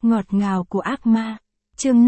Ngọt ngào của ác ma. Chương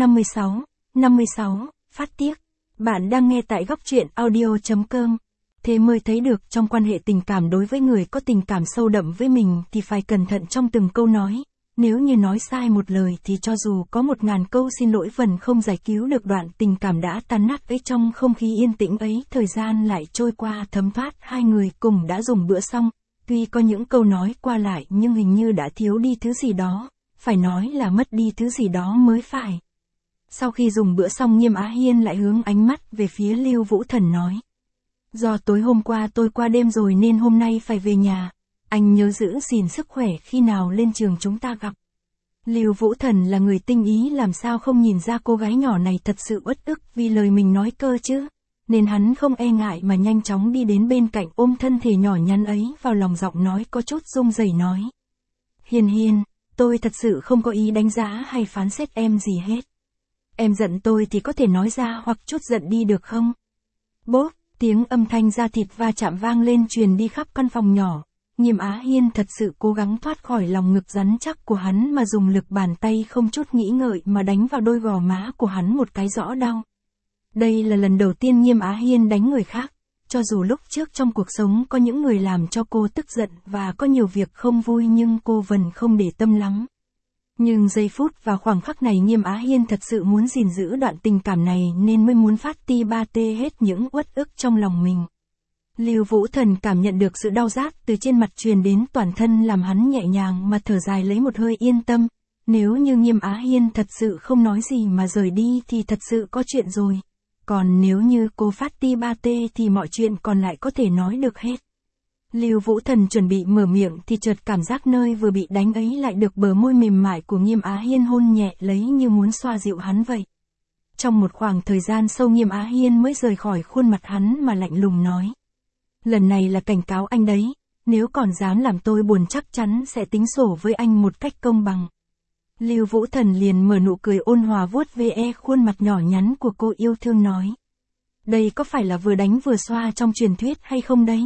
56, phát tiếc. Bạn đang nghe tại góc truyện audio.com. Thế mới thấy được trong quan hệ tình cảm đối với người có tình cảm sâu đậm với mình thì phải cẩn thận trong từng câu nói. Nếu như nói sai một lời thì cho dù có 1000 câu xin lỗi vẫn không giải cứu được đoạn tình cảm đã tan nát ấy. Trong không khí yên tĩnh ấy, thời gian lại trôi qua thấm thoát, hai người cùng đã dùng bữa xong. Tuy có những câu nói qua lại nhưng hình như đã thiếu đi thứ gì đó. Phải nói là mất đi thứ gì đó mới phải. Sau khi dùng bữa xong, Nghiêm Á Hiên lại hướng ánh mắt về phía Lưu Vũ Thần nói. Do tối hôm qua tôi qua đêm rồi nên hôm nay phải về nhà. Anh nhớ giữ gìn sức khỏe, khi nào lên trường chúng ta gặp. Lưu Vũ Thần là người tinh ý, làm sao không nhìn ra cô gái nhỏ này thật sự uất ức vì lời mình nói cơ chứ. Nên hắn không e ngại mà nhanh chóng đi đến bên cạnh, ôm thân thể nhỏ nhắn ấy vào lòng, giọng nói có chút run rẩy nói. Hiên Hiên, tôi thật sự không có ý đánh giá hay phán xét em gì hết. Em giận tôi thì có thể nói ra hoặc chút giận đi được không? Bốp, tiếng âm thanh da thịt va chạm vang lên truyền đi khắp căn phòng nhỏ. Nghiêm Á Hiên thật sự cố gắng thoát khỏi lòng ngực rắn chắc của hắn mà dùng lực bàn tay không chút nghĩ ngợi mà đánh vào đôi gò má của hắn một cái rõ đau. Đây là lần đầu tiên Nghiêm Á Hiên đánh người khác. Cho dù lúc trước trong cuộc sống có những người làm cho cô tức giận và có nhiều việc không vui nhưng cô vẫn không để tâm lắm. Nhưng giây phút và khoảng khắc này Nghiêm Á Hiên thật sự muốn gìn giữ đoạn tình cảm này nên mới muốn phát ti ba tê hết những uất ức trong lòng mình. Lưu Vũ Thần cảm nhận được sự đau rát từ trên mặt truyền đến toàn thân, làm hắn nhẹ nhàng mà thở dài lấy một hơi, yên tâm. Nếu như Nghiêm Á Hiên thật sự không nói gì mà rời đi thì thật sự có chuyện rồi. Còn nếu như cô phát ti ba tê thì mọi chuyện còn lại có thể nói được hết. Lưu Vũ Thần chuẩn bị mở miệng thì chợt cảm giác nơi vừa bị đánh ấy lại được bờ môi mềm mại của Nghiêm Á Hiên hôn nhẹ lấy như muốn xoa dịu hắn vậy. Trong một khoảng thời gian sâu Nghiêm Á Hiên mới rời khỏi khuôn mặt hắn mà lạnh lùng nói. Lần này là cảnh cáo anh đấy, nếu còn dám làm tôi buồn chắc chắn sẽ tính sổ với anh một cách công bằng. Lưu Vũ Thần liền mở nụ cười ôn hòa vuốt ve khuôn mặt nhỏ nhắn của cô, yêu thương nói. Đây có phải là vừa đánh vừa xoa trong truyền thuyết hay không đấy?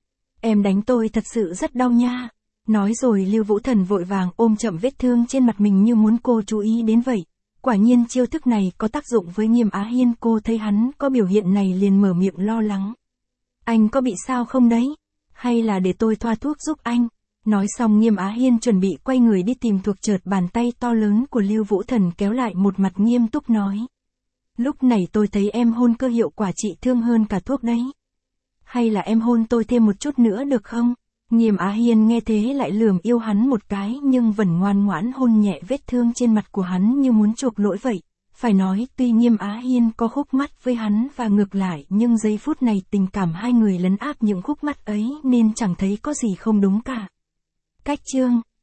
Em đánh tôi thật sự rất đau nha. Nói rồi Lưu Vũ Thần vội vàng ôm chậm vết thương trên mặt mình như muốn cô chú ý đến vậy. Quả nhiên chiêu thức này có tác dụng với Nghiêm Á Hiên. Cô thấy hắn có biểu hiện này liền mở miệng lo lắng. Anh có bị sao không đấy? Hay là để tôi thoa thuốc giúp anh? Nói xong Nghiêm Á Hiên chuẩn bị quay người đi tìm thuốc, chợt bàn tay to lớn của Lưu Vũ Thần kéo lại, một mặt nghiêm túc nói. Lúc này tôi thấy em hôn cơ hiệu quả trị thương hơn cả thuốc đấy. Hay là em hôn tôi thêm một chút nữa được không? Nghiêm Á Hiên nghe thế lại lườm yêu hắn một cái nhưng vẫn ngoan ngoãn hôn nhẹ vết thương trên mặt của hắn như muốn chuộc lỗi vậy. Phải nói tuy Nghiêm Á Hiên có khúc mắc với hắn và ngược lại nhưng giây phút này tình cảm hai người lấn áp những khúc mắc ấy nên chẳng thấy có gì không đúng cả. Cách chương